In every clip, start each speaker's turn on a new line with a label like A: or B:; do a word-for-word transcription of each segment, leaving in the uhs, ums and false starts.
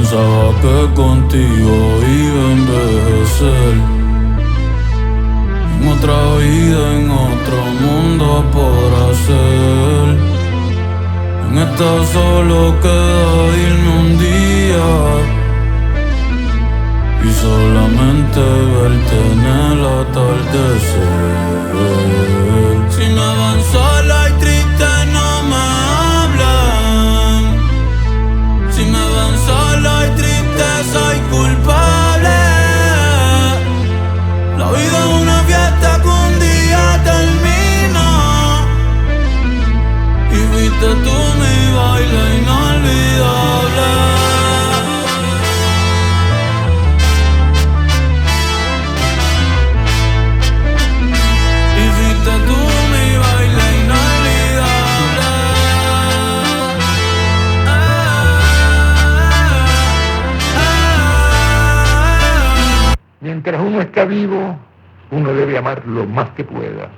A: Pensaba que contigo iba a envejecer. En otra vida, en otro mundo podrá ser. En esta solo queda irme un día y solamente verte en el atardecer. Si me van sola y triste no me hablan. Si me ven sola y triste soy culpable. La vida es una fiesta que un día termina y fuiste tú mi baile inolvidable. Y fuiste tú mi baile inolvidable.
B: Mientras uno está vivo, uno debe amar lo más que pueda.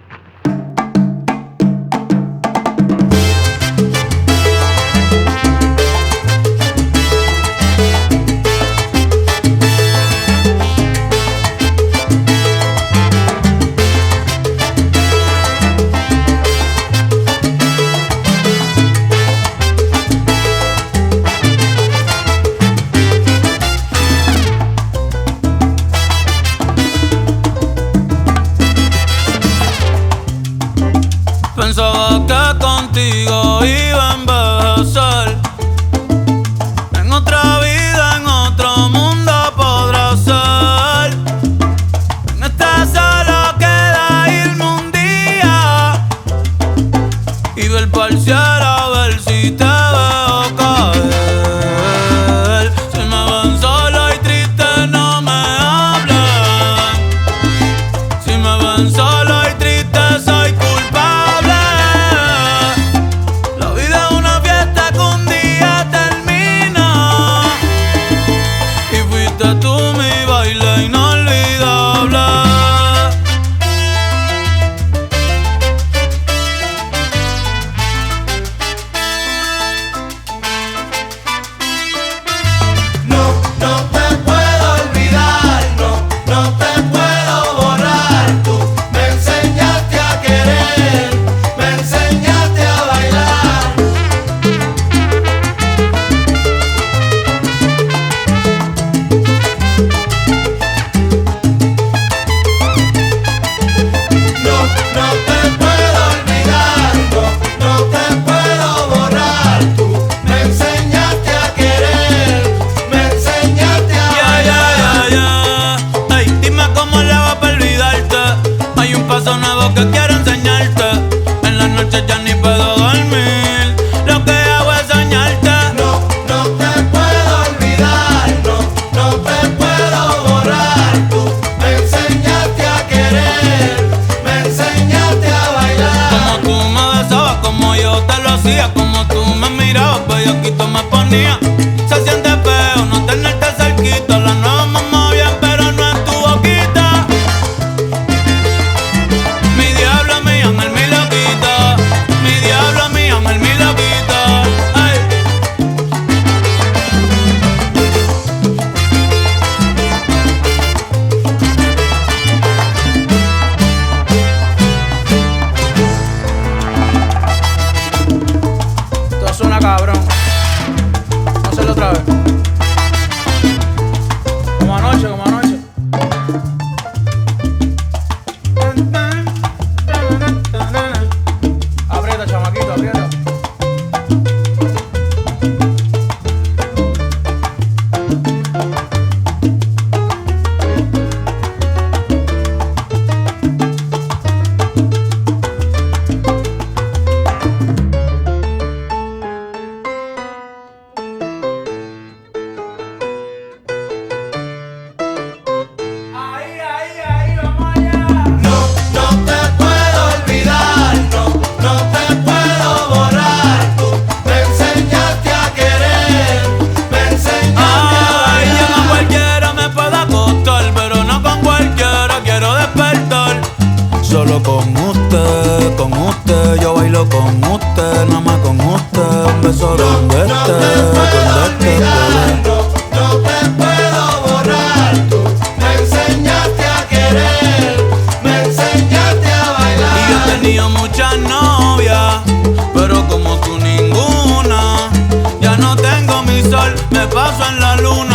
A: Pensaba que contigo iba a envejecer. En otra vida, en otro mundo podrá ser. En esta solo queda irme un día y ver pa'l cielo a ver si te veo caer. Si me ven solo y triste no me hablan. Si me ven solo y triste soy culpable. La vida es una fiesta que un día termina y fuiste tú mi baile inolvidable.
C: No, no te puedo olvidar, no, no te puedo borrar. Tú me enseñaste a querer, me enseñaste a bailar. No, no te puedo olvidar, no, no te puedo borrar. Tú me enseñaste a querer, me enseñaste a
A: Ya, ya,
C: bailar.
A: ya, ya. Ey, dime cómo le va para olvidarte. Hay un paso nuevo que quiero enseñarte. En las noches ya ni puedo dormir. Lo que hago es soñarte.
C: No, no te puedo olvidar, no, no te puedo borrar. Tú me enseñaste a querer, me enseñaste a bailar.
A: Como tú me besabas, como yo te lo hacía. Como tú me mirabas, bellaquito me ponía. Se siente feo no tenerte cerquita. La nueva mamá bien, pero no en tu boquita. Mi diablo, mi ángel, mi loquita. Mi diablo, mi ángel, mi loquita. Ay. Esto suena cabrón. Vamos a hacerlo otra vez. Como anoche, como anoche. Aprieta, chamaquito, aprieta. sol, me paso en la luna.